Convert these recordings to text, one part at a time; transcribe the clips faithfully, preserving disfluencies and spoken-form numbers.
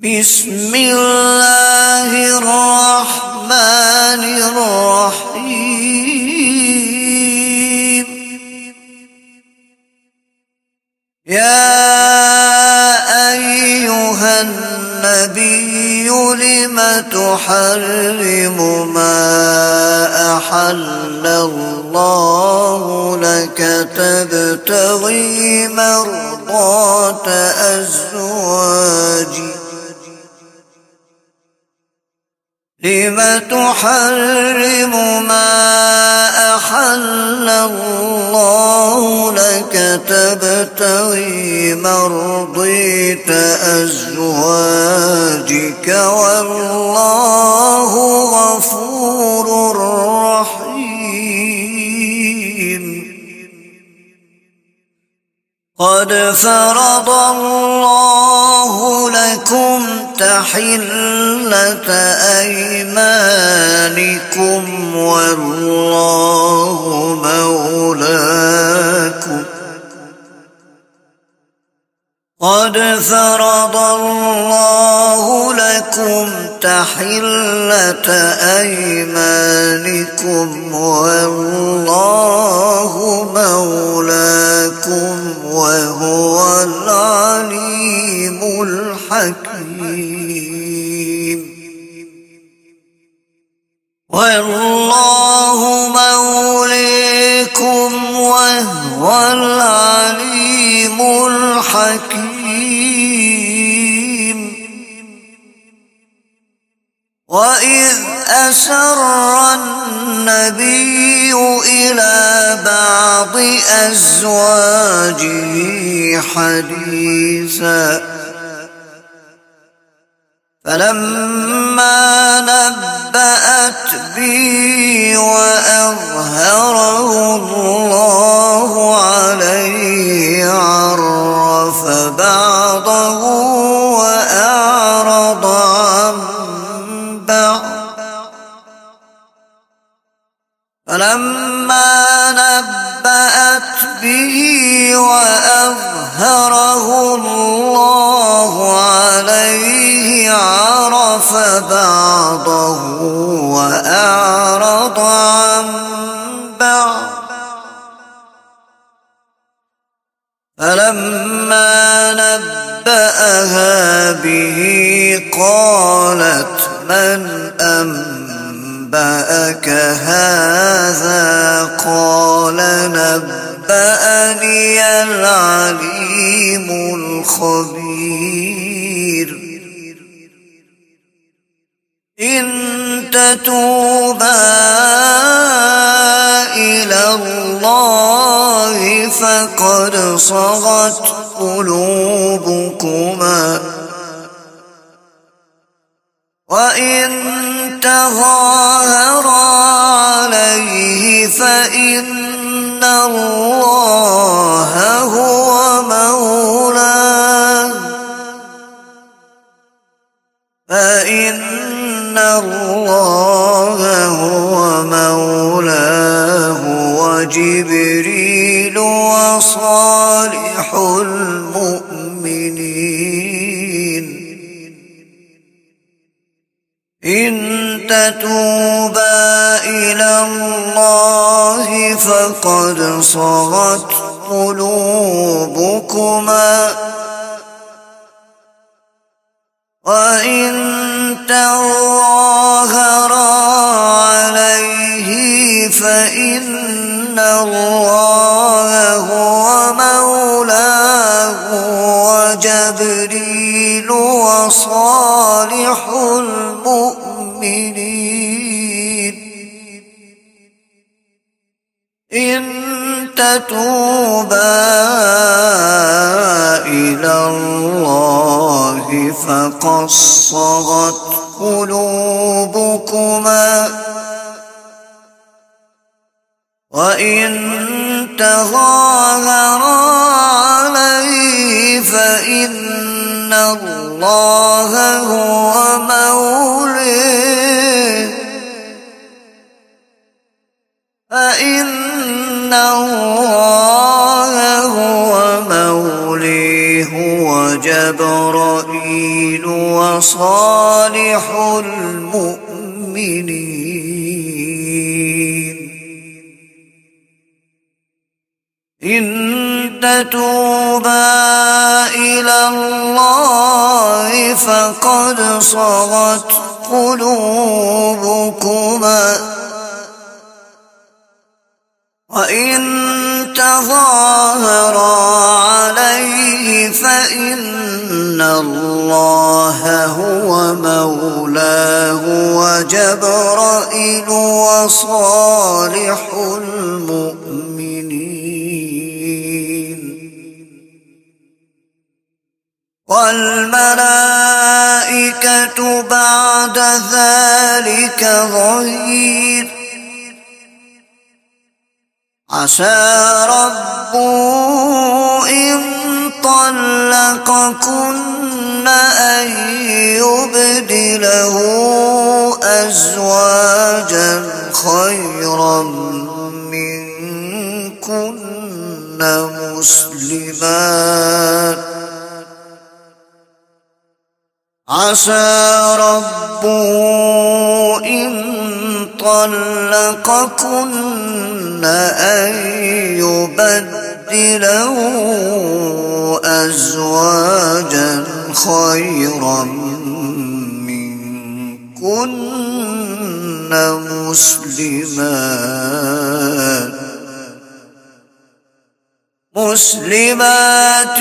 بسم الله الرحمن الرحيم. يا أيها النبي لم تحرم ما أحل الله لك تبتغي مرضات أزواجك لم تحرم ما أحل الله لك تبتغي مرضات أزواجك والله غفور رحيم. قد فرض الله لكم تحلة أيمانكم والله مولاكم قد فرض الله لكم تحلة أيمانكم والله مولاكم وهو العليم الحكيم. والله موليكم وهو العليم الحكيم. وإذ أسر النبي إلى بعض أزواجه حديثا فلما نبأت به وأظهره الله عليه عرف بعضه وأعرض عن بعض فلما نبأت به وأظهره الله عليه عرف بعضه وأعرض عن بعض فلما نبأها به قالت من أنبأك هذا قال نبأني العليم الخبير. إن تتوبا إلى الله فقد صغت قلوبكما وإن تظاهرا عليه فإن الله هو مولاه فإن الله هو مولاه وجبريل وصالح المؤمنين. إن تتوبا إلى الله فقد صغت قلوبكما وإن تظاهرا عليه فإن الله هو مولاه وجبريل وصالح المؤمنين. إن تتوبا إلى الله فقد صغت قلوبكما وإن تظاهرا عليه فإن الله هو مولاه فإن الله هو مولاه وجبرائيل وصالح المؤمنين إن تتوبا إلى الله فقد صغت قلوبكما وإن تظاهرا عليه فإن الله هو مولاه وجبرائيل وصالح المؤمنين والملائكة بعد ذلك ظهير عسى ربه إن طلقكن أن يبدله أزواجا خيرا منكن مسلمات عسى ربه إن طلقكن أن يبدله أزواجا خيرا منكن مسلمات مسلمات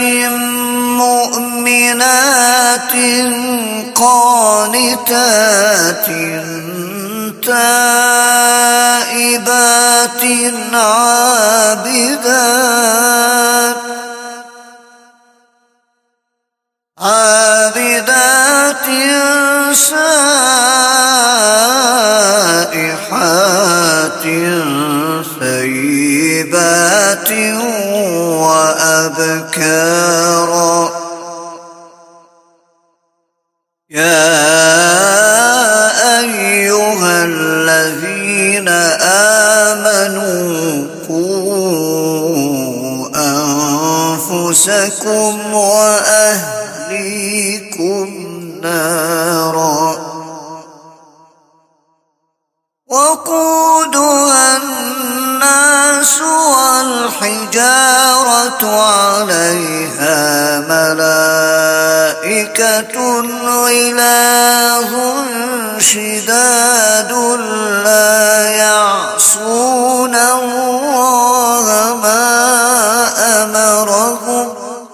مؤمنات قانتات تائبات عابدات عابدات سائحات ثيبات وأبكارا يا أيها الذين آمنوا قوا أنفسكم وأهليكم نارا وقودها الناس والحجارة عليها ملائكة غلاظ شداد لا يعصون الله ما أمرهم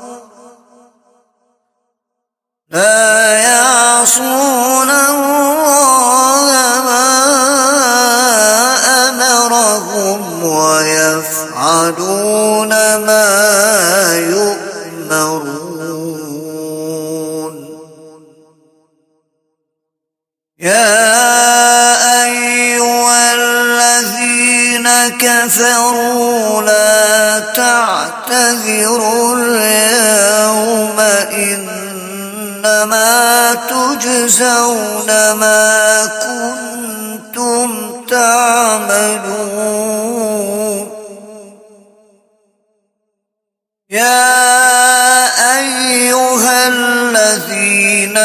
لا يعصون الله ما أمرهم ويفعلون ما يؤمرون يا أيها الذين كفروا لا تعتذروا اليوم إنما تجزون ما كنتم تعملون يا أيها الذين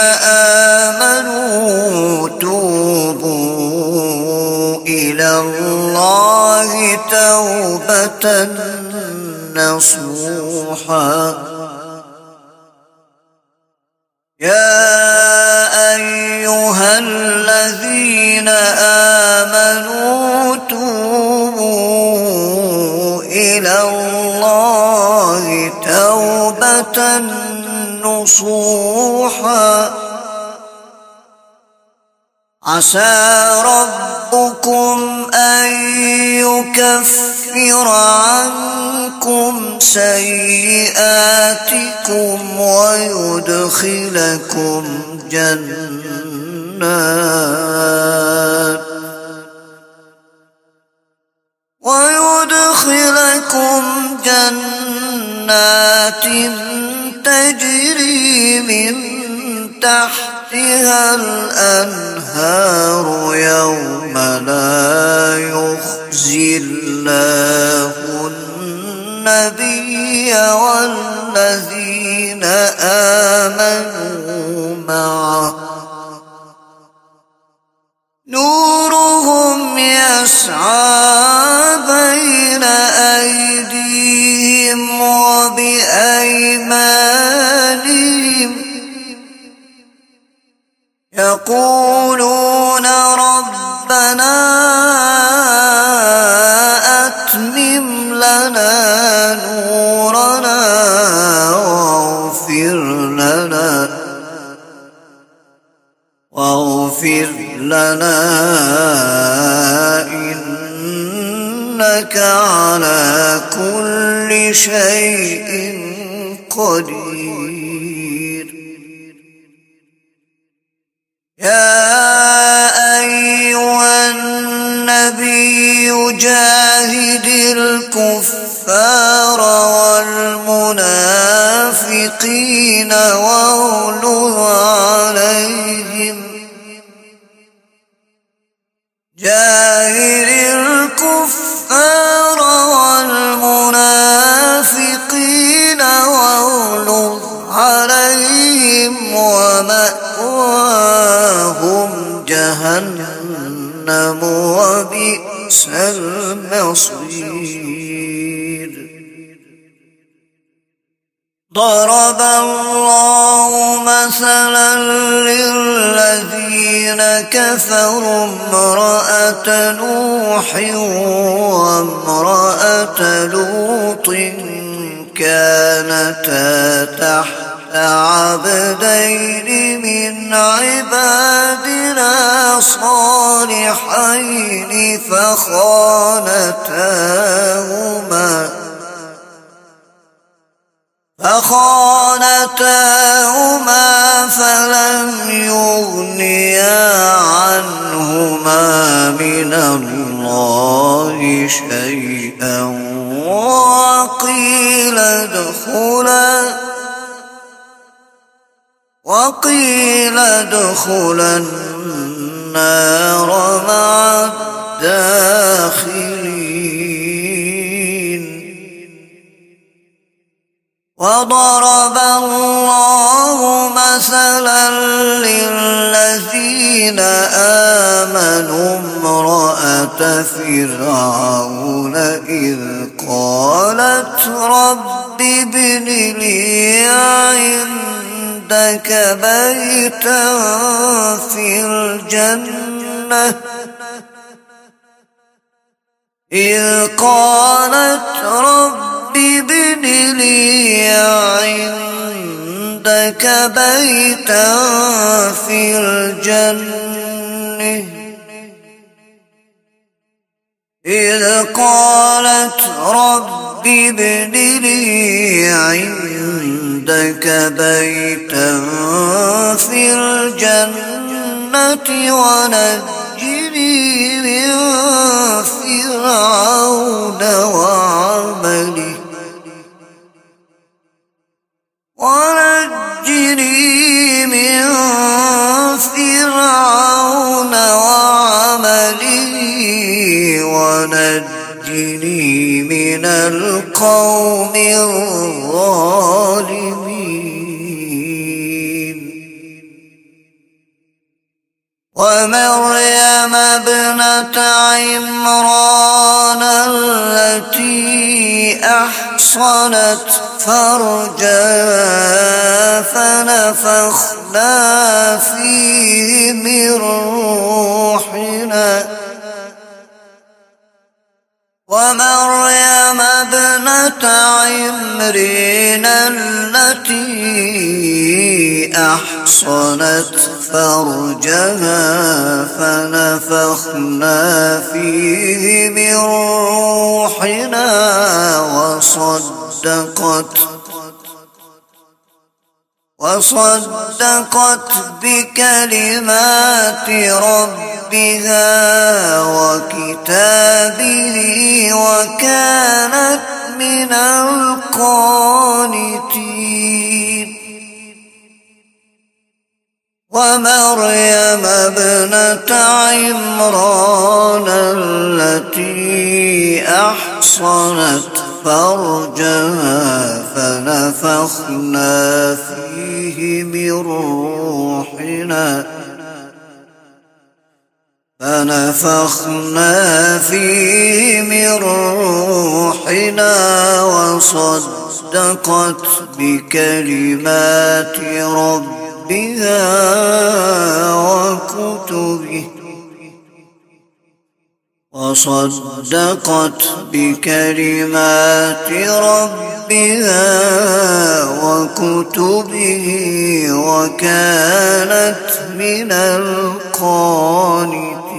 آمنوا توبوا إلى الله توبة نصوحا يا أيها الذين آمنوا توبوا إلى الله توبة نصوحا عسى ربكم أن يكفر عنكم سيئاتكم ويدخلكم جنات ويدخلكم جنات تجري من تحتها الأنهار يوم لا يخزي الله النبي والذين آمنوا معه نورهم يسعى بين أيديهم وبأيمانهم يقولون ربنا أتمم لنا نورنا واغفر لنا واغفر لنا إنك على كل شيء قدير. يا أيها النبي جاهد الكفار والمنافقين واغلظ عليهم جاهد الكفار والمنافقين واغلظ عليهم ومأواهم جهنم وبئس المصير. ضرب الله مثلا للذين كفروا امرأة نوح وامرأة لوط كانتا تحت عبدين من عبادنا صالحين فخانتاهما فخانتاهما فلم يغنيا عنهما من الله شيئا وقيل ادخلا وقيل ادخلا النار مع الداخلين. وضرب الله مثلا للذين آمنوا امرأة فرعون إذ قالت رب ابن لي عندك بيتا في الجنة إذ قالت رب ابن لي عندك بيتا في الجنة إذ قالت رب ابن لي عندك بيتا في الجنة ونجني من فرعون وعمله ونجني من فرعون وعمله ونجني من القوم الظالمين. ومريم ابنة عمران التي أحصنت فرجها فنفخنا فيه من روحنا ومريم ابنة عمران التي أحصنت فرجها فنفخنا فيه من روحنا وصدقت وصدقت بكلمات ربها وكتابه وكانت من القانتين. ومريم ابنة عمران التي أحصنت فرجها فنفخنا فيه من روحنا فنفخنا فيه من روحنا وصدقت بكلمات ربها وكتبه وصدقت بكلمات ربها وكتبه وكانت من القانتين.